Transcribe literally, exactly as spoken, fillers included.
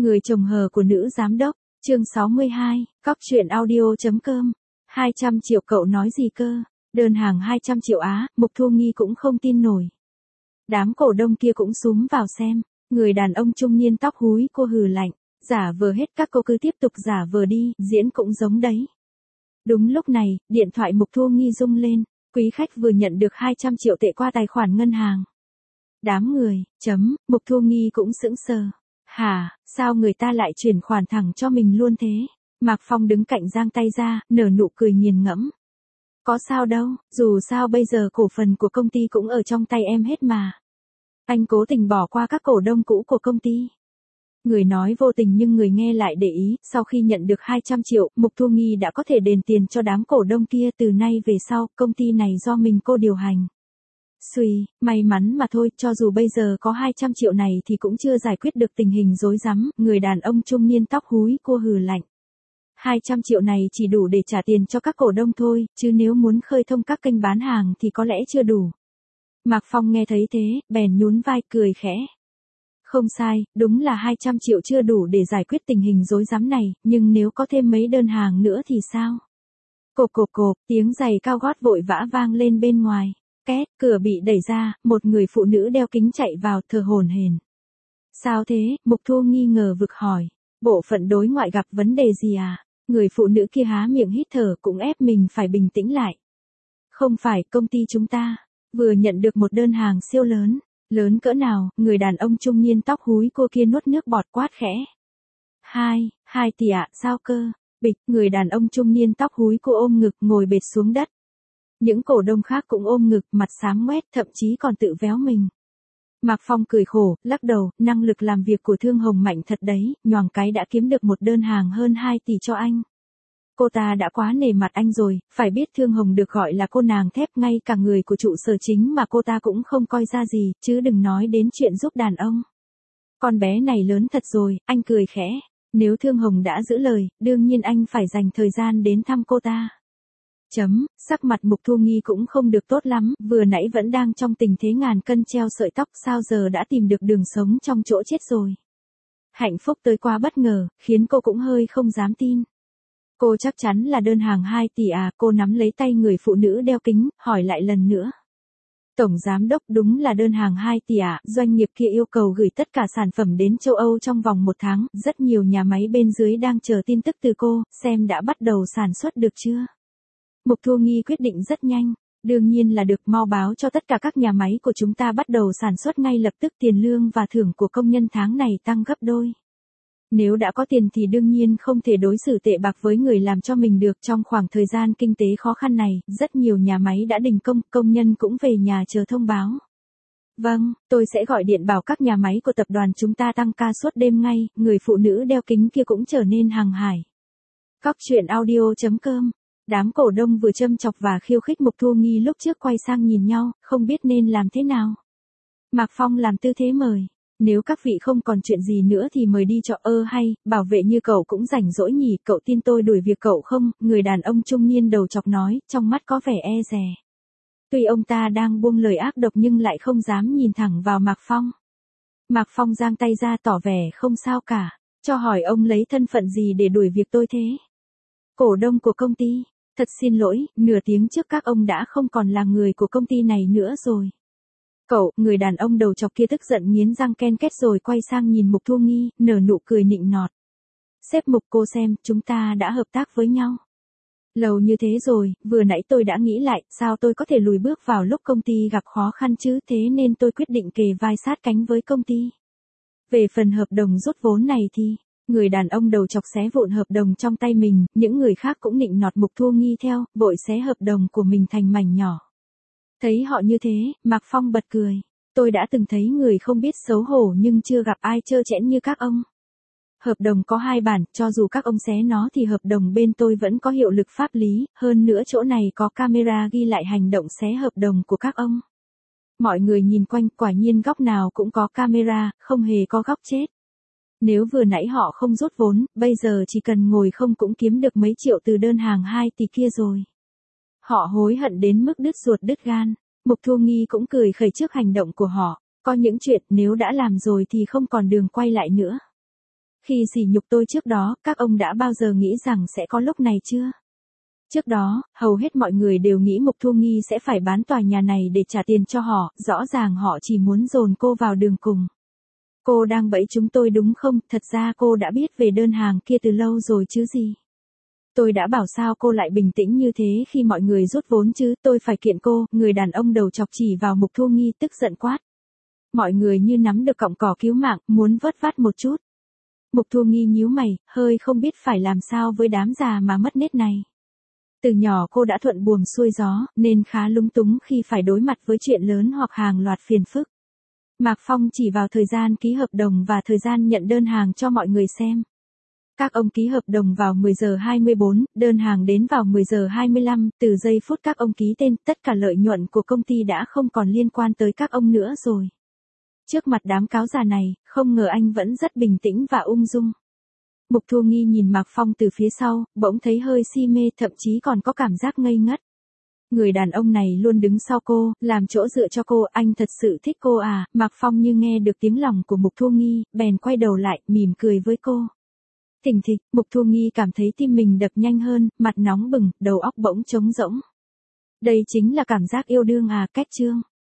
Người chồng hờ của nữ giám đốc, chương sáu mươi hai, cóc truyện audio.com. hai trăm triệu cậu nói gì cơ? Đơn hàng hai trăm triệu á, Mục Thu Nghi cũng không tin nổi. Đám cổ đông kia cũng xúm vào xem, người đàn ông trung niên tóc húi cô hừ lạnh, giả vờ hết các cô cứ tiếp tục giả vờ đi, diễn cũng giống đấy. Đúng lúc này, điện thoại Mục Thu Nghi rung lên, quý khách vừa nhận được hai trăm triệu tệ qua tài khoản ngân hàng. Đám người, chấm, Mục Thu Nghi cũng sững sờ. Hả, sao người ta lại chuyển khoản thẳng cho mình luôn thế? Mạc Phong đứng cạnh giang tay ra, nở nụ cười nghiền ngẫm. Có sao đâu, dù sao bây giờ cổ phần của công ty cũng ở trong tay em hết mà. Anh cố tình bỏ qua các cổ đông cũ của công ty. Người nói vô tình nhưng người nghe lại để ý, sau khi nhận được hai trăm triệu, Mục Thu Nghi đã có thể đền tiền cho đám cổ đông kia, từ nay về sau, công ty này do mình cô điều hành. Xuy, may mắn mà thôi, cho dù bây giờ có hai trăm triệu này thì cũng chưa giải quyết được tình hình rối rắm, người đàn ông trung niên tóc húi cô hừ lạnh. hai trăm triệu này chỉ đủ để trả tiền cho các cổ đông thôi, chứ nếu muốn khơi thông các kênh bán hàng thì có lẽ chưa đủ. Mạc Phong nghe thấy thế, bèn nhún vai cười khẽ. Không sai, đúng là hai trăm triệu chưa đủ để giải quyết tình hình rối rắm này, nhưng nếu có thêm mấy đơn hàng nữa thì sao? Cộp cộp cộp, tiếng giày cao gót vội vã vang lên bên ngoài. Két, cửa bị đẩy ra, một người phụ nữ đeo kính chạy vào, thở hổn hển. Sao thế? Mục Thu nghi ngờ vực hỏi. Bộ phận đối ngoại gặp vấn đề gì à? Người phụ nữ kia há miệng hít thở, cũng ép mình phải bình tĩnh lại. Không phải, công ty chúng ta vừa nhận được một đơn hàng siêu lớn. Lớn cỡ nào? Người đàn ông trung niên tóc húi cô kia nuốt nước bọt quát khẽ. Hai, hai tỷ ạ, sao cơ? Bịch, người đàn ông trung niên tóc húi cô ôm ngực ngồi bệt xuống đất. Những cổ đông khác cũng ôm ngực, mặt xám ngoét, thậm chí còn tự véo mình. Mạc Phong cười khổ, lắc đầu, năng lực làm việc của Thương Hồng mạnh thật đấy, nhoàng cái đã kiếm được một đơn hàng hơn hai tỷ cho anh. Cô ta đã quá nể mặt anh rồi, phải biết Thương Hồng được gọi là cô nàng thép, ngay cả người của trụ sở chính mà cô ta cũng không coi ra gì, chứ đừng nói đến chuyện giúp đàn ông. Con bé này lớn thật rồi, anh cười khẽ. Nếu Thương Hồng đã giữ lời, đương nhiên anh phải dành thời gian đến thăm cô ta. Chấm, sắc mặt Mục Thu Nghi cũng không được tốt lắm, vừa nãy vẫn đang trong tình thế ngàn cân treo sợi tóc, sao giờ đã tìm được đường sống trong chỗ chết rồi. Hạnh phúc tới quá bất ngờ, khiến cô cũng hơi không dám tin. Cô chắc chắn là đơn hàng hai tỷ à? Cô nắm lấy tay người phụ nữ đeo kính, hỏi lại lần nữa. Tổng giám đốc, đúng là đơn hàng hai tỷ à? Doanh nghiệp kia yêu cầu gửi tất cả sản phẩm đến châu Âu trong vòng một tháng, rất nhiều nhà máy bên dưới đang chờ tin tức từ cô, xem đã bắt đầu sản xuất được chưa? Mục Thu Nghi quyết định rất nhanh, đương nhiên là được, mau báo cho tất cả các nhà máy của chúng ta bắt đầu sản xuất ngay lập tức, tiền lương và thưởng của công nhân tháng này tăng gấp đôi. Nếu đã có tiền thì đương nhiên không thể đối xử tệ bạc với người làm cho mình được. Trong khoảng thời gian kinh tế khó khăn này, rất nhiều nhà máy đã đình công, công nhân cũng về nhà chờ thông báo. Vâng, tôi sẽ gọi điện bảo các nhà máy của tập đoàn chúng ta tăng ca suốt đêm ngay, người phụ nữ đeo kính kia cũng trở nên hằng hải. Cóc truyện audio.com. Đám cổ đông vừa châm chọc và khiêu khích Mục Thu Nghi lúc trước quay sang nhìn nhau, không biết nên làm thế nào. Mạc Phong làm tư thế mời. Nếu các vị không còn chuyện gì nữa thì mời đi cho. Ơ hay, bảo vệ như cậu cũng rảnh rỗi nhỉ, cậu tin tôi đuổi việc cậu không? Người đàn ông trung niên đầu chọc nói, trong mắt có vẻ e dè. Tuy ông ta đang buông lời ác độc nhưng lại không dám nhìn thẳng vào Mạc Phong. Mạc Phong giang tay ra tỏ vẻ không sao cả, cho hỏi ông lấy thân phận gì để đuổi việc tôi thế? Cổ đông của công ty. Thật xin lỗi, nửa tiếng trước các ông đã không còn là người của công ty này nữa rồi. Cậu, người đàn ông đầu chọc kia tức giận nghiến răng ken két rồi quay sang nhìn Mục Thu Nghi, nở nụ cười nịnh nọt. Sếp Mục, cô xem, chúng ta đã hợp tác với nhau. Lâu như thế rồi, vừa nãy tôi đã nghĩ lại, sao tôi có thể lùi bước vào lúc công ty gặp khó khăn chứ, thế nên tôi quyết định kề vai sát cánh với công ty. Về phần hợp đồng rút vốn này thì... Người đàn ông đầu chọc xé vụn hợp đồng trong tay mình, những người khác cũng nịnh nọt Mục Thu Nghi theo, vội xé hợp đồng của mình thành mảnh nhỏ. Thấy họ như thế, Mạc Phong bật cười. Tôi đã từng thấy người không biết xấu hổ nhưng chưa gặp ai trơ trẽn như các ông. Hợp đồng có hai bản, cho dù các ông xé nó thì hợp đồng bên tôi vẫn có hiệu lực pháp lý, hơn nữa chỗ này có camera ghi lại hành động xé hợp đồng của các ông. Mọi người nhìn quanh, quả nhiên góc nào cũng có camera, không hề có góc chết. Nếu vừa nãy họ không rút vốn, bây giờ chỉ cần ngồi không cũng kiếm được mấy triệu từ đơn hàng hai tỷ kia rồi. Họ hối hận đến mức đứt ruột đứt gan. Mục Thu Nghi cũng cười khẩy trước hành động của họ. Có những chuyện nếu đã làm rồi thì không còn đường quay lại nữa. Khi sỉ nhục tôi trước đó, các ông đã bao giờ nghĩ rằng sẽ có lúc này chưa? Trước đó, hầu hết mọi người đều nghĩ Mục Thu Nghi sẽ phải bán tòa nhà này để trả tiền cho họ, rõ ràng họ chỉ muốn dồn cô vào đường cùng. Cô đang bẫy chúng tôi đúng không? Thật ra cô đã biết về đơn hàng kia từ lâu rồi chứ gì. Tôi đã bảo sao cô lại bình tĩnh như thế khi mọi người rút vốn chứ, tôi phải kiện cô, người đàn ông đầu chọc chỉ vào Mục Thu Nghi tức giận quát. Mọi người như nắm được cọng cỏ cứu mạng, muốn vớt vát một chút. Mục Thu Nghi nhíu mày, hơi không biết phải làm sao với đám già mà mất nết này. Từ nhỏ cô đã thuận buồm xuôi gió, nên khá lúng túng khi phải đối mặt với chuyện lớn hoặc hàng loạt phiền phức. Mạc Phong chỉ vào thời gian ký hợp đồng và thời gian nhận đơn hàng cho mọi người xem. Các ông ký hợp đồng vào mười giờ hai mươi bốn, đơn hàng đến vào mười giờ hai mươi lăm, từ giây phút các ông ký tên, tất cả lợi nhuận của công ty đã không còn liên quan tới các ông nữa rồi. Trước mặt đám cáo già này, không ngờ anh vẫn rất bình tĩnh và ung dung. Mục Thu Nghi nhìn Mạc Phong từ phía sau, bỗng thấy hơi si mê, thậm chí còn có cảm giác ngây ngất. Người đàn ông này luôn đứng sau cô, làm chỗ dựa cho cô, anh thật sự thích cô à? Mạc Phong như nghe được tiếng lòng của Mục Thu Nghi, bèn quay đầu lại, mỉm cười với cô. Thình thịch, Mục Thu Nghi cảm thấy tim mình đập nhanh hơn, mặt nóng bừng, đầu óc bỗng trống rỗng. Đây chính là cảm giác yêu đương à? Kết chương.